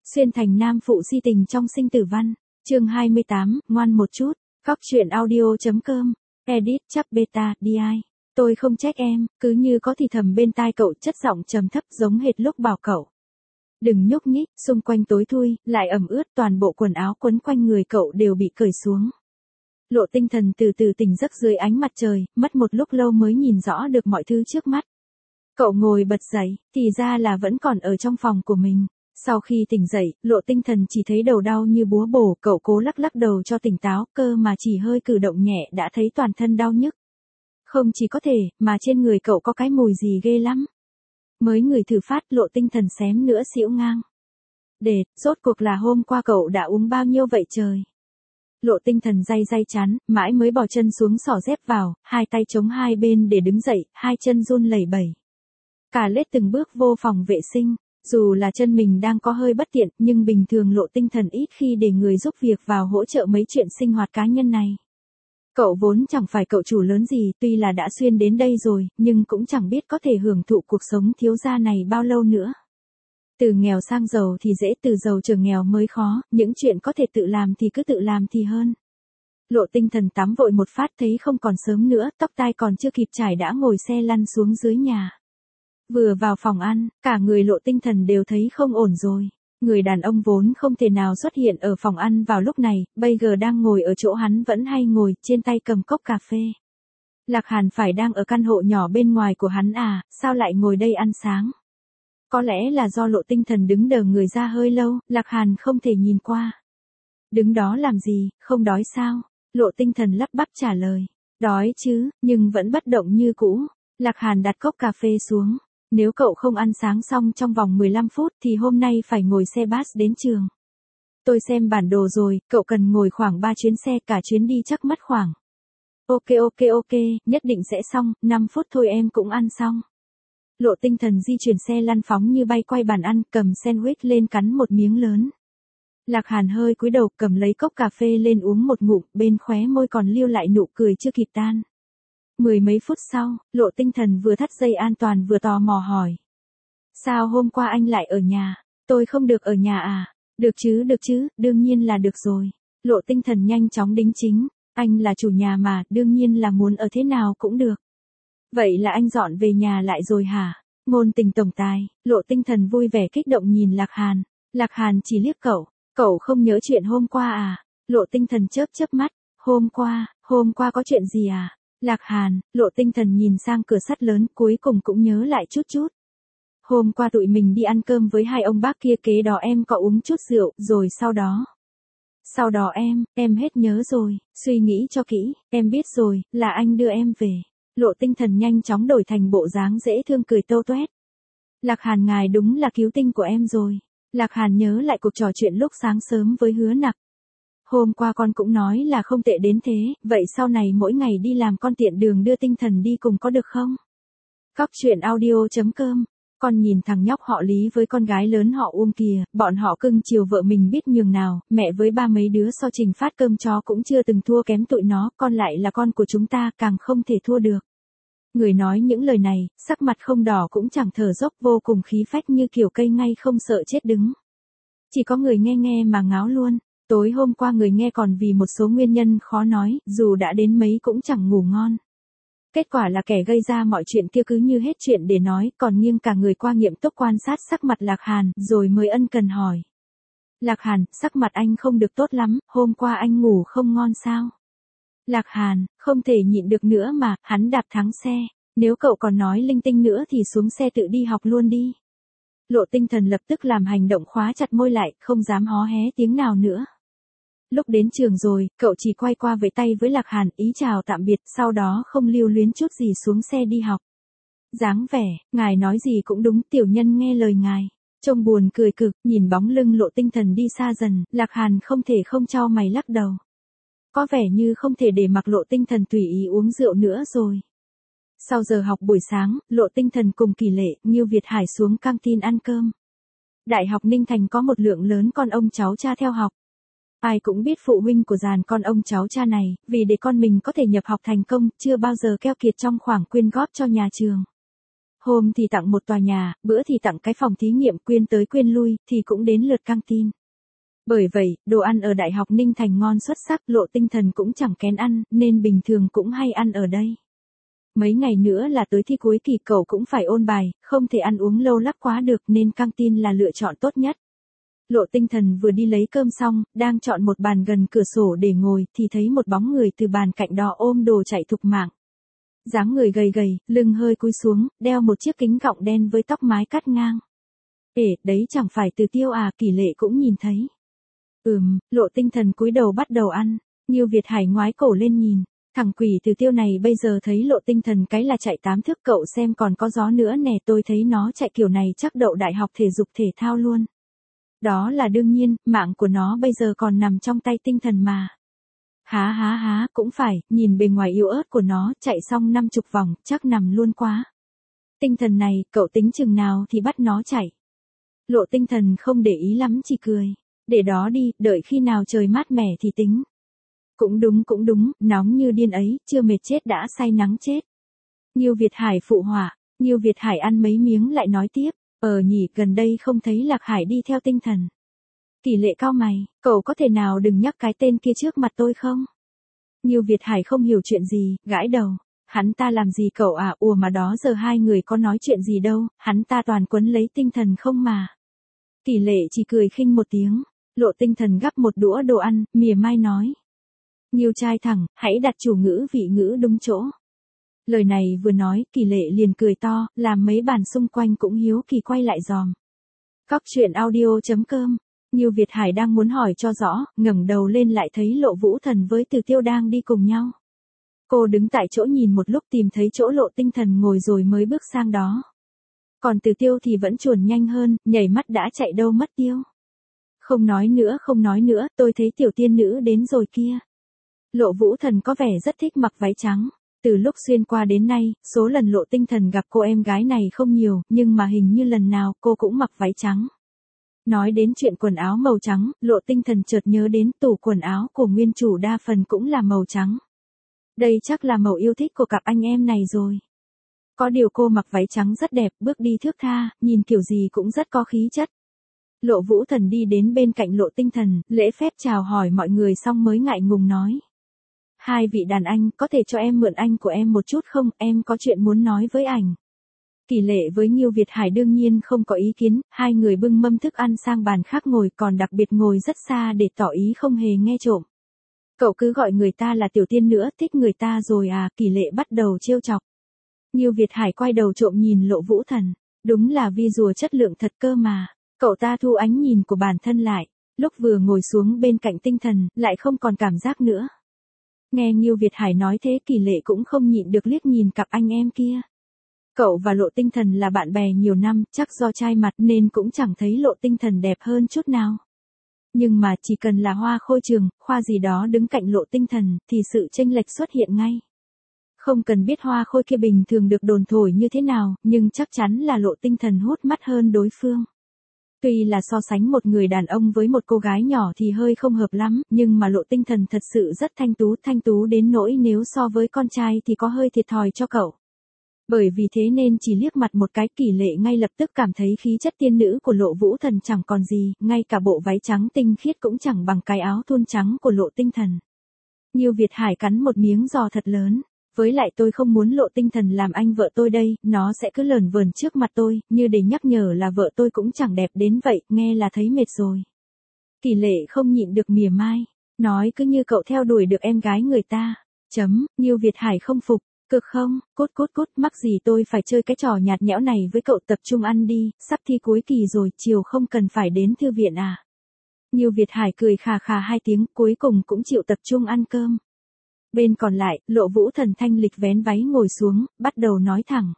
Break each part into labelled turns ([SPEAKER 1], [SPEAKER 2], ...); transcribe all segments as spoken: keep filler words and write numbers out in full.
[SPEAKER 1] Xuyên thành nam phụ si tình trong sinh tử văn. Chương hai mươi tám, ngoan một chút. Cóc truyện audio.com. Edit chắc beta, đi ai. Tôi không trách em, cứ như có thì thầm bên tai cậu, chất giọng trầm thấp giống hệt lúc bảo cậu. Đừng nhúc nhích, xung quanh tối thui, lại ẩm ướt, toàn bộ quần áo quấn quanh người cậu đều bị cởi xuống. Lộ Tinh Thần từ từ tỉnh giấc dưới ánh mặt trời, mất một lúc lâu mới nhìn rõ được mọi thứ trước mắt. Cậu ngồi bật dậy, thì ra là vẫn còn ở trong phòng của mình. Sau khi tỉnh dậy, Lộ Tinh Thần chỉ thấy đầu đau như búa bổ, cậu cố lắc lắc đầu cho tỉnh táo, cơ mà chỉ hơi cử động nhẹ đã thấy toàn thân đau nhức. Không chỉ có thể, mà trên người cậu có cái mùi gì ghê lắm. Mới người thử phát, Lộ Tinh Thần xém nữa xỉu ngang. Đệt, rốt cuộc là hôm qua cậu đã uống bao nhiêu vậy trời? Lộ Tinh Thần day day chán, mãi mới bỏ chân xuống xỏ dép vào, hai tay chống hai bên để đứng dậy, hai chân run lẩy bẩy. Cả lết từng bước vô phòng vệ sinh, dù là chân mình đang có hơi bất tiện, nhưng bình thường Lộ Tinh Thần ít khi để người giúp việc vào hỗ trợ mấy chuyện sinh hoạt cá nhân này. Cậu vốn chẳng phải cậu chủ lớn gì, tuy là đã xuyên đến đây rồi, nhưng cũng chẳng biết có thể hưởng thụ cuộc sống thiếu gia này bao lâu nữa. Từ nghèo sang giàu thì dễ, từ giàu trở nghèo mới khó, những chuyện có thể tự làm thì cứ tự làm thì hơn. Lộ Tinh Thần tắm vội một phát thấy không còn sớm nữa, tóc tai còn chưa kịp trải đã ngồi xe lăn xuống dưới nhà. Vừa vào phòng ăn, cả người Lộ Tinh Thần đều thấy không ổn rồi. Người đàn ông vốn không thể nào xuất hiện ở phòng ăn vào lúc này, bây giờ đang ngồi ở chỗ hắn vẫn hay ngồi, trên tay cầm cốc cà phê. Lạc Hàn phải đang ở căn hộ nhỏ bên ngoài của hắn à, sao lại ngồi đây ăn sáng? Có lẽ là do Lộ Tinh Thần đứng đờ người ra hơi lâu, Lạc Hàn không thể nhìn qua. Đứng đó làm gì, không đói sao? Lộ Tinh Thần lắp bắp trả lời. Đói chứ, nhưng vẫn bất động như cũ. Lạc Hàn đặt cốc cà phê xuống. Nếu cậu không ăn sáng xong trong vòng mười lăm phút thì hôm nay phải ngồi xe bus đến trường. Tôi xem bản đồ rồi, cậu cần ngồi khoảng ba chuyến xe, cả chuyến đi chắc mất khoảng. Ok ok ok, nhất định sẽ xong, năm phút thôi em cũng ăn xong. Lộ Tinh Thần di chuyển xe lăn phóng như bay quay bàn ăn, cầm sandwich lên cắn một miếng lớn. Lạc Hàn hơi cúi đầu cầm lấy cốc cà phê lên uống một ngụm, bên khóe môi còn lưu lại nụ cười chưa kịp tan. Mười mấy phút sau, Lộ Tinh Thần vừa thắt dây an toàn vừa tò mò hỏi. Sao hôm qua anh lại ở nhà? Tôi không được ở nhà à? Được chứ, được chứ, đương nhiên là được rồi. Lộ Tinh Thần nhanh chóng đính chính. Anh là chủ nhà mà, đương nhiên là muốn ở thế nào cũng được. Vậy là anh dọn về nhà lại rồi hả? Ngôn tình tổng tài. Lộ Tinh Thần vui vẻ kích động nhìn Lạc Hàn. Lạc Hàn chỉ liếc cậu. Cậu không nhớ chuyện hôm qua à? Lộ Tinh Thần chớp chớp mắt. Hôm qua, hôm qua có chuyện gì à? Lạc Hàn, Lộ Tinh Thần nhìn sang cửa sắt lớn, cuối cùng cũng nhớ lại chút chút. Hôm qua tụi mình đi ăn cơm với hai ông bác kia, kế đó em có uống chút rượu, rồi sau đó. Sau đó em, em hết nhớ rồi, suy nghĩ cho kỹ, em biết rồi, là anh đưa em về. Lộ Tinh Thần nhanh chóng đổi thành bộ dáng dễ thương cười tâu tuét. Lạc Hàn ngài đúng là cứu tinh của em rồi. Lạc Hàn nhớ lại cuộc trò chuyện lúc sáng sớm với Hứa Nặc. Hôm qua con cũng nói là không tệ đến thế, vậy sau này mỗi ngày đi làm con tiện đường đưa Tinh Thần đi cùng có được không? Cóc truyện audio.com. Con nhìn thằng nhóc họ Lý với con gái lớn họ Uông kìa, bọn họ cưng chiều vợ mình biết nhường nào, mẹ với ba mấy đứa so trình phát cơm chó cũng chưa từng thua kém tụi nó, con lại là con của chúng ta, càng không thể thua được. Người nói những lời này, sắc mặt không đỏ cũng chẳng thở dốc, vô cùng khí phách như kiểu cây ngay không sợ chết đứng. Chỉ có người nghe nghe mà ngáo luôn. Tối hôm qua người nghe còn vì một số nguyên nhân khó nói, dù đã đến mấy cũng chẳng ngủ ngon. Kết quả là kẻ gây ra mọi chuyện kia cứ như hết chuyện để nói, còn nghiêng cả người qua nghiệm tốc quan sát sắc mặt Lạc Hàn, rồi mới ân cần hỏi. Lạc Hàn, sắc mặt anh không được tốt lắm, hôm qua anh ngủ không ngon sao? Lạc Hàn, không thể nhịn được nữa mà, hắn đạp thắng xe, nếu cậu còn nói linh tinh nữa thì xuống xe tự đi học luôn đi. Lộ Tinh Thần lập tức làm hành động khóa chặt môi lại, không dám hó hé tiếng nào nữa. Lúc đến trường rồi, cậu chỉ quay qua vẫy tay với Lạc Hàn, ý chào tạm biệt, sau đó không lưu luyến chút gì xuống xe đi học. Dáng vẻ, ngài nói gì cũng đúng, tiểu nhân nghe lời ngài. Trông buồn cười cực, nhìn bóng lưng Lộ Tinh Thần đi xa dần, Lạc Hàn không thể không chau mày lắc đầu. Có vẻ như không thể để mặc Lộ Tinh Thần tùy ý uống rượu nữa rồi. Sau giờ học buổi sáng, Lộ Tinh Thần cùng Kỳ Lệ, Ngưu Việt Hải xuống căng tin ăn cơm. Đại học Ninh Thành có một lượng lớn con ông cháu cha theo học. Ai cũng biết phụ huynh của dàn con ông cháu cha này, vì để con mình có thể nhập học thành công, chưa bao giờ keo kiệt trong khoản quyên góp cho nhà trường. Hôm thì tặng một tòa nhà, bữa thì tặng cái phòng thí nghiệm, quyên tới quyên lui, thì cũng đến lượt căng tin. Bởi vậy, đồ ăn ở Đại học Ninh Thành ngon xuất sắc, Lộ Tinh Thần cũng chẳng kén ăn, nên bình thường cũng hay ăn ở đây. Mấy ngày nữa là tới thi cuối kỳ, cậu cũng phải ôn bài, không thể ăn uống lâu lắc quá được nên căng tin là lựa chọn tốt nhất. Lộ Tinh Thần vừa đi lấy cơm xong, đang chọn một bàn gần cửa sổ để ngồi thì thấy một bóng người từ bàn cạnh đó ôm đồ chạy thục mạng. Dáng người gầy gầy, lưng hơi cúi xuống, đeo một chiếc kính gọng đen với tóc mái cắt ngang. Ê, đấy chẳng phải Từ Tiêu à? Kỷ Lệ cũng nhìn thấy. Ừm, Lộ Tinh Thần cúi đầu bắt đầu ăn, Nhiêu Việt Hải ngoái cổ lên nhìn. Thằng quỷ Từ Tiêu này bây giờ thấy Lộ Tinh Thần cái là chạy tám thước, cậu xem còn có gió nữa nè, tôi thấy nó chạy kiểu này chắc đậu đại học thể dục thể thao luôn. Đó là đương nhiên, mạng của nó bây giờ còn nằm trong tay Tinh Thần mà. Há há há, cũng phải, nhìn bề ngoài yếu ớt của nó, chạy xong năm chục vòng, chắc nằm luôn quá. Tinh Thần này, cậu tính chừng nào thì bắt nó chạy. Lộ Tinh Thần không để ý lắm, chỉ cười. Để đó đi, đợi khi nào trời mát mẻ thì tính. Cũng đúng cũng đúng, nóng như điên ấy, chưa mệt chết đã say nắng chết. Nhiêu Việt Hải phụ họa, Nhiêu Việt Hải ăn mấy miếng lại nói tiếp, ờ nhỉ, gần đây không thấy Lạc Hải đi theo Tinh Thần. Kỷ Lệ cau mày, cậu có thể nào đừng nhắc cái tên kia trước mặt tôi không? Nhiêu Việt Hải không hiểu chuyện gì, gãi đầu. Hắn ta làm gì cậu à? Ủa mà đó giờ hai người có nói chuyện gì đâu, hắn ta toàn quấn lấy Tinh Thần không mà. Kỷ Lệ chỉ cười khinh một tiếng. Lộ Tinh Thần gắp một đũa đồ ăn, mỉa mai nói. Nhiêu trai thẳng, hãy đặt chủ ngữ vị ngữ đúng chỗ. Lời này vừa nói, Kỷ Lệ liền cười to, làm mấy bàn xung quanh cũng hiếu kỳ quay lại dòm. Cóc truyện audio chấm com. Nhiêu Việt Hải đang muốn hỏi cho rõ, ngẩng đầu lên lại thấy Lộ Vũ Thần với Từ Tiêu đang đi cùng nhau. Cô đứng tại chỗ nhìn một lúc tìm thấy chỗ Lộ Tinh Thần ngồi rồi mới bước sang đó. Còn Từ Tiêu thì vẫn chuồn nhanh hơn, nhảy mắt đã chạy đâu mất tiêu. Không nói nữa không nói nữa, tôi thấy tiểu tiên nữ đến rồi kia. Lộ Vũ Thần có vẻ rất thích mặc váy trắng. Từ lúc xuyên qua đến nay, số lần Lộ Tinh Thần gặp cô em gái này không nhiều, nhưng mà hình như lần nào cô cũng mặc váy trắng. Nói đến chuyện quần áo màu trắng, Lộ Tinh Thần chợt nhớ đến tủ quần áo của nguyên chủ đa phần cũng là màu trắng. Đây chắc là màu yêu thích của cặp anh em này rồi. Có điều cô mặc váy trắng rất đẹp, bước đi thướt tha, nhìn kiểu gì cũng rất có khí chất. Lộ Vũ Thần đi đến bên cạnh Lộ Tinh Thần, lễ phép chào hỏi mọi người xong mới ngại ngùng nói. Hai vị đàn anh, có thể cho em mượn anh của em một chút không, em có chuyện muốn nói với ảnh. Kỷ Lệ với Nhiêu Việt Hải đương nhiên không có ý kiến, hai người bưng mâm thức ăn sang bàn khác ngồi, còn đặc biệt ngồi rất xa để tỏ ý không hề nghe trộm. Cậu cứ gọi người ta là tiểu tiên nữa, thích người ta rồi à? Kỷ Lệ bắt đầu trêu chọc. Nhiêu Việt Hải quay đầu trộm nhìn Lộ Vũ Thần, đúng là vi rùa chất lượng thật cơ mà. Cậu ta thu ánh nhìn của bản thân lại, lúc vừa ngồi xuống bên cạnh Tinh Thần, lại không còn cảm giác nữa. Nghe Nhiêu Việt Hải nói thế, Kỷ Lệ cũng không nhịn được liếc nhìn cặp anh em kia. Cậu và Lộ Tinh Thần là bạn bè nhiều năm, chắc do trai mặt nên cũng chẳng thấy Lộ Tinh Thần đẹp hơn chút nào. Nhưng mà chỉ cần là Hoa Khôi Trường, khoa gì đó đứng cạnh Lộ Tinh Thần, thì sự chênh lệch xuất hiện ngay. Không cần biết Hoa Khôi kia bình thường được đồn thổi như thế nào, nhưng chắc chắn là Lộ Tinh Thần hút mắt hơn đối phương. Tuy là so sánh một người đàn ông với một cô gái nhỏ thì hơi không hợp lắm, nhưng mà Lộ Tinh Thần thật sự rất thanh tú, thanh tú đến nỗi nếu so với con trai thì có hơi thiệt thòi cho cậu. Bởi vì thế nên chỉ liếc mặt một cái, Kỷ Lệ ngay lập tức cảm thấy khí chất tiên nữ của Lộ Vũ Thần chẳng còn gì, ngay cả bộ váy trắng tinh khiết cũng chẳng bằng cái áo thun trắng của Lộ Tinh Thần. Nhiêu Việt Hải cắn một miếng giò thật lớn. Với lại tôi không muốn Lộ Tinh Thần làm anh vợ tôi đây, nó sẽ cứ lờn vờn trước mặt tôi, như để nhắc nhở là vợ tôi cũng chẳng đẹp đến vậy, nghe là thấy mệt rồi. Kỷ Lệ không nhịn được mỉa mai, nói cứ như cậu theo đuổi được em gái người ta. Chấm, Nhiêu Việt Hải không phục, cực không, cút cút cút, mắc gì tôi phải chơi cái trò nhạt nhẽo này với cậu, tập trung ăn đi, sắp thi cuối kỳ rồi, chiều không cần phải đến thư viện à. Nhiêu Việt Hải cười khà khà hai tiếng, cuối cùng cũng chịu tập trung ăn cơm. Bên còn lại, Lộ Vũ Thần thanh lịch vén váy ngồi xuống, bắt đầu nói thẳng.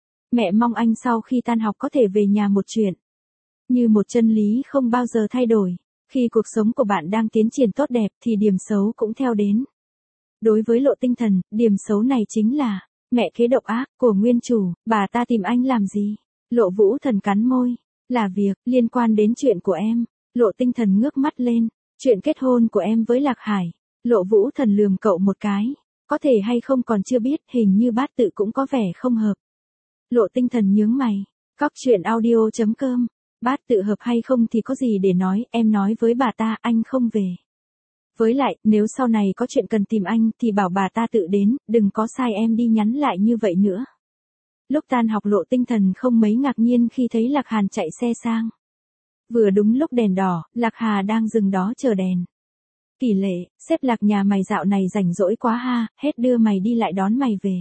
[SPEAKER 1] Mẹ mong anh sau khi tan học có thể về nhà một chuyện. Như một chân lý không bao giờ thay đổi. Khi cuộc sống của bạn đang tiến triển tốt đẹp thì điểm xấu cũng theo đến. Đối với Lộ Tinh Thần, điểm xấu này chính là mẹ kế độc ác của nguyên chủ, bà ta tìm anh làm gì? Lộ Vũ Thần cắn môi. Là việc liên quan đến chuyện của em. Lộ Tinh Thần ngước mắt lên. Chuyện kết hôn của em với Lạc Hải. Lộ Vũ Thần lườm cậu một cái. Có thể hay không còn chưa biết, hình như bát tự cũng có vẻ không hợp. Lộ Tinh Thần nhướng mày. Cóc truyện audio chấm com. Bát tự hợp hay không thì có gì để nói, em nói với bà ta anh không về. Với lại, nếu sau này có chuyện cần tìm anh thì bảo bà ta tự đến, đừng có sai em đi nhắn lại như vậy nữa. Lúc tan học Lộ Tinh Thần không mấy ngạc nhiên khi thấy Lạc Hàn chạy xe sang. Vừa đúng lúc đèn đỏ, Lạc Hà đang dừng đó chờ đèn. Kỷ Lệ, xếp Lạc nhà mày dạo này rảnh rỗi quá ha, hết đưa mày đi lại đón mày về.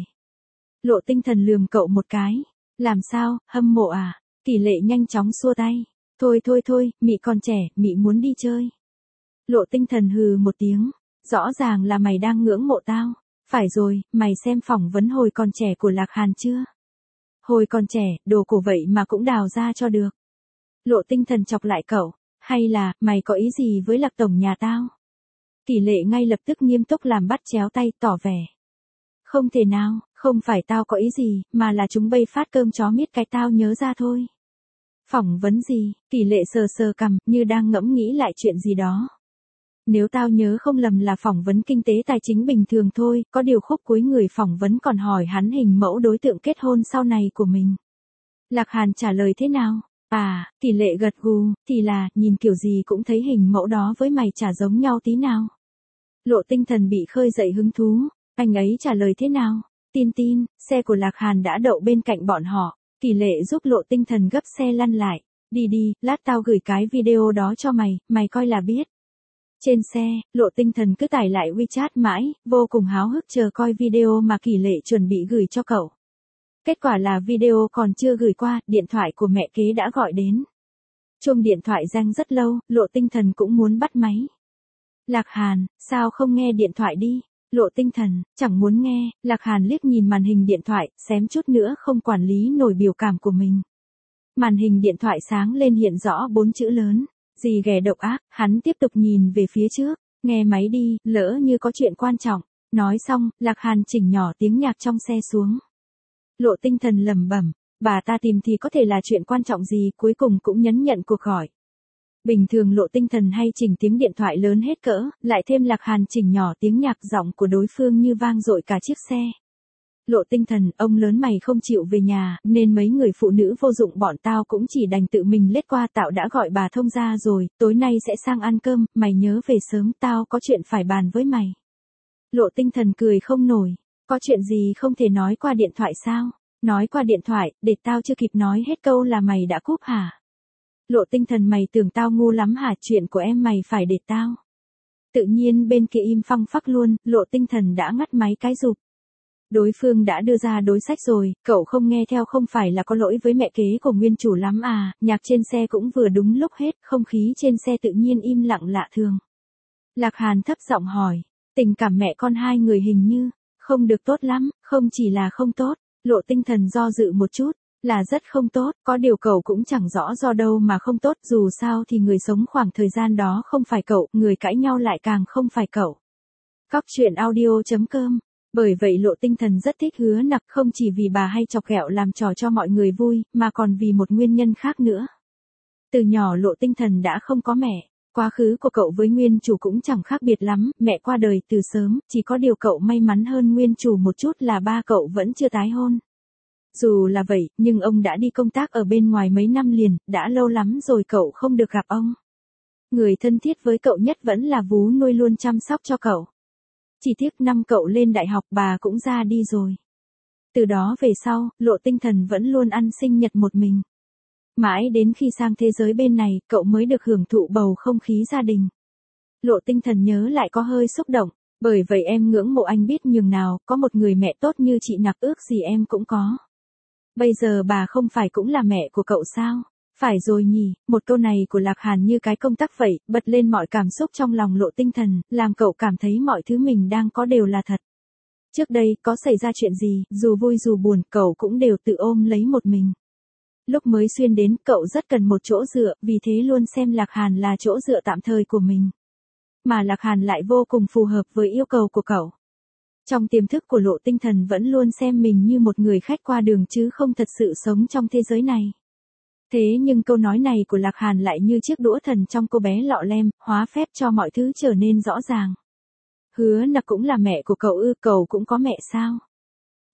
[SPEAKER 1] Lộ Tinh Thần lườm cậu một cái. Làm sao, hâm mộ à? Kỷ Lệ nhanh chóng xua tay. Thôi thôi thôi, mị còn trẻ, mị muốn đi chơi. Lộ Tinh Thần hừ một tiếng. Rõ ràng là mày đang ngưỡng mộ tao. Phải rồi, mày xem phỏng vấn hồi còn trẻ của Lạc Hàn chưa? Hồi còn trẻ, đồ cổ vậy mà cũng đào ra cho được. Lộ Tinh Thần chọc lại cậu. Hay là, mày có ý gì với Lạc tổng nhà tao? Kỷ Lệ ngay lập tức nghiêm túc làm bắt chéo tay, tỏ vẻ. Không thể nào, không phải tao có ý gì, mà là chúng bay phát cơm chó miết cái tao nhớ ra thôi. Phỏng vấn gì? Kỷ Lệ sờ sờ cằm, như đang ngẫm nghĩ lại chuyện gì đó. Nếu tao nhớ không lầm là phỏng vấn kinh tế tài chính bình thường thôi, có điều khúc cuối người phỏng vấn còn hỏi hắn hình mẫu đối tượng kết hôn sau này của mình. Lạc Hàn trả lời thế nào? À, Kỷ Lệ gật gù, thì là, nhìn kiểu gì cũng thấy hình mẫu đó với mày chả giống nhau tí nào. Lộ Tinh Thần bị khơi dậy hứng thú, anh ấy trả lời thế nào? Tin tin, xe của Lạc Hàn đã đậu bên cạnh bọn họ, Kỷ Lệ giúp Lộ Tinh Thần gấp xe lăn lại, đi đi, lát tao gửi cái video đó cho mày, mày coi là biết. Trên xe, Lộ Tinh Thần cứ tải lại WeChat mãi, vô cùng háo hức chờ coi video mà Kỷ Lệ chuẩn bị gửi cho cậu. Kết quả là video còn chưa gửi qua, điện thoại của mẹ kế đã gọi đến. Chuông điện thoại reng rất lâu, Lộ Tinh Thần cũng muốn bắt máy. Lạc Hàn, sao không nghe điện thoại đi? Lộ Tinh Thần, chẳng muốn nghe. Lạc Hàn liếc nhìn màn hình điện thoại, xém chút nữa không quản lý nổi biểu cảm của mình. Màn hình điện thoại sáng lên hiện rõ bốn chữ lớn. Gì ghẻ độc ác, hắn tiếp tục nhìn về phía trước. Nghe máy đi, lỡ như có chuyện quan trọng. Nói xong, Lạc Hàn chỉnh nhỏ tiếng nhạc trong xe xuống. Lộ Tinh Thần lẩm bẩm, bà ta tìm thì có thể là chuyện quan trọng gì, cuối cùng cũng nhấn nhận cuộc gọi. Bình thường Lộ Tinh Thần hay chỉnh tiếng điện thoại lớn hết cỡ, lại thêm Lạc Hàn chỉnh nhỏ tiếng nhạc giọng của đối phương như vang dội cả chiếc xe. Lộ Tinh Thần, ông lớn mày không chịu về nhà, nên mấy người phụ nữ vô dụng bọn tao cũng chỉ đành tự mình lết qua, tạo đã gọi bà thông ra rồi, tối nay sẽ sang ăn cơm, mày nhớ về sớm, tao có chuyện phải bàn với mày. Lộ Tinh Thần cười không nổi, có chuyện gì không thể nói qua điện thoại sao? Nói qua điện thoại, để tao chưa kịp nói hết câu là mày đã cúp hả? Lộ Tinh Thần, mày tưởng tao ngu lắm hả? Chuyện của em mày phải để tao. Tự nhiên bên kia im phăng phắc luôn, Lộ Tinh Thần đã ngắt máy cái rụp. Đối phương đã đưa ra đối sách rồi, cậu không nghe theo không phải là có lỗi với mẹ kế của nguyên chủ lắm à? Nhạc trên xe cũng vừa đúng lúc hết, không khí trên xe tự nhiên im lặng lạ thường. Lạc Hàn thấp giọng hỏi, tình cảm mẹ con hai người hình như không được tốt lắm, không chỉ là không tốt. Lộ Tinh Thần do dự một chút, là rất không tốt, có điều cậu cũng chẳng rõ do đâu mà không tốt, dù sao thì người sống khoảng thời gian đó không phải cậu, người cãi nhau lại càng không phải cậu. Cóc truyện audio chấm com. Bởi vậy Lộ Tinh Thần rất thích Hứa Nặc, không chỉ vì bà hay chọc ghẹo làm trò cho mọi người vui, mà còn vì một nguyên nhân khác nữa. Từ nhỏ Lộ Tinh Thần đã không có mẹ. Quá khứ của cậu với nguyên chủ cũng chẳng khác biệt lắm, mẹ qua đời từ sớm, chỉ có điều cậu may mắn hơn nguyên chủ một chút là ba cậu vẫn chưa tái hôn. Dù là vậy, nhưng ông đã đi công tác ở bên ngoài mấy năm liền, đã lâu lắm rồi cậu không được gặp ông. Người thân thiết với cậu nhất vẫn là vú nuôi luôn chăm sóc cho cậu. Chỉ tiếc năm cậu lên đại học bà cũng ra đi rồi. Từ đó về sau, Lộ Tinh Thần vẫn luôn ăn sinh nhật một mình. Mãi đến khi sang thế giới bên này, cậu mới được hưởng thụ bầu không khí gia đình. Lộ Tinh Thần nhớ lại có hơi xúc động, bởi vậy em ngưỡng mộ anh biết nhường nào, có một người mẹ tốt như chị Nặc ước gì em cũng có. Bây giờ bà không phải cũng là mẹ của cậu sao? Phải rồi nhỉ, một câu này của Lạc Hàn như cái công tắc vậy, bật lên mọi cảm xúc trong lòng Lộ Tinh Thần, làm cậu cảm thấy mọi thứ mình đang có đều là thật. Trước đây, có xảy ra chuyện gì, dù vui dù buồn, cậu cũng đều tự ôm lấy một mình. Lúc mới xuyên đến, cậu rất cần một chỗ dựa, vì thế luôn xem Lạc Hàn là chỗ dựa tạm thời của mình. Mà Lạc Hàn lại vô cùng phù hợp với yêu cầu của cậu. Trong tiềm thức của Lộ Tinh Thần vẫn luôn xem mình như một người khách qua đường chứ không thật sự sống trong thế giới này. Thế nhưng câu nói này của Lạc Hàn lại như chiếc đũa thần trong cô bé lọ lem, hóa phép cho mọi thứ trở nên rõ ràng. Hứa Nặc cũng là mẹ của cậu ư? Cậu cũng có mẹ sao?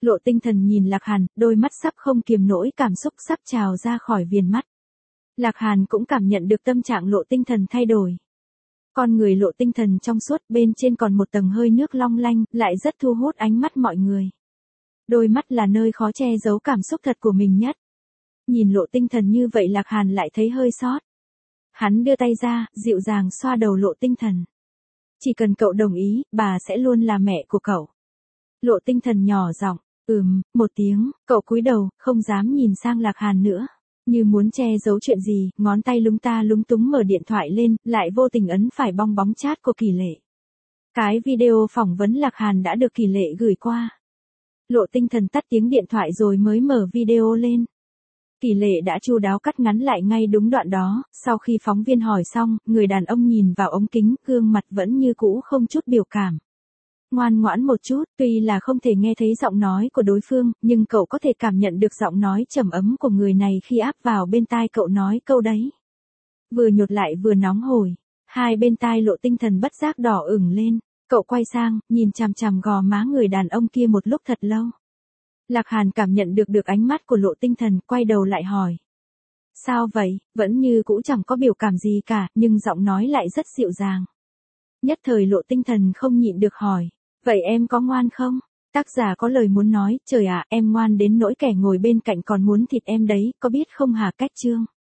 [SPEAKER 1] Lộ Tinh Thần nhìn Lạc Hàn, đôi mắt sắp không kiềm nổi cảm xúc sắp trào ra khỏi viền mắt. Lạc Hàn cũng cảm nhận được tâm trạng Lộ Tinh Thần thay đổi. Con người Lộ Tinh Thần trong suốt, bên trên còn một tầng hơi nước long lanh, lại rất thu hút ánh mắt mọi người. Đôi mắt là nơi khó che giấu cảm xúc thật của mình nhất. Nhìn Lộ Tinh Thần như vậy Lạc Hàn lại thấy hơi xót. Hắn đưa tay ra, dịu dàng xoa đầu Lộ Tinh Thần. Chỉ cần cậu đồng ý, bà sẽ luôn là mẹ của cậu. Lộ Tinh Thần nhỏ giọng, ừm, một tiếng, cậu cúi đầu, không dám nhìn sang Lạc Hàn nữa. Như muốn che giấu chuyện gì, ngón tay lúng ta lúng túng mở điện thoại lên, lại vô tình ấn phải bong bóng chat của Kỳ Lệ. Cái video phỏng vấn Lạc Hàn đã được Kỳ Lệ gửi qua. Lộ Tinh Thần tắt tiếng điện thoại rồi mới mở video lên. Kỳ Lệ đã chu đáo cắt ngắn lại ngay đúng đoạn đó, sau khi phóng viên hỏi xong, người đàn ông nhìn vào ống kính, gương mặt vẫn như cũ không chút biểu cảm. Ngoan ngoãn một chút, tuy là không thể nghe thấy giọng nói của đối phương, nhưng cậu có thể cảm nhận được giọng nói trầm ấm của người này khi áp vào bên tai cậu nói câu đấy. Vừa nhột lại vừa nóng hổi, hai bên tai Lộ Tinh Thần bất giác đỏ ửng lên, cậu quay sang, nhìn chằm chằm gò má người đàn ông kia một lúc thật lâu. Lạc Hàn cảm nhận được được ánh mắt của Lộ Tinh Thần, quay đầu lại hỏi. Sao vậy, vẫn như cũ chẳng có biểu cảm gì cả, nhưng giọng nói lại rất dịu dàng. Nhất thời Lộ Tinh Thần không nhịn được hỏi. Vậy em có ngoan không? Tác giả có lời muốn nói, trời ạ, em ngoan đến nỗi kẻ ngồi bên cạnh còn muốn thịt em đấy, có biết không hả Cách Chương?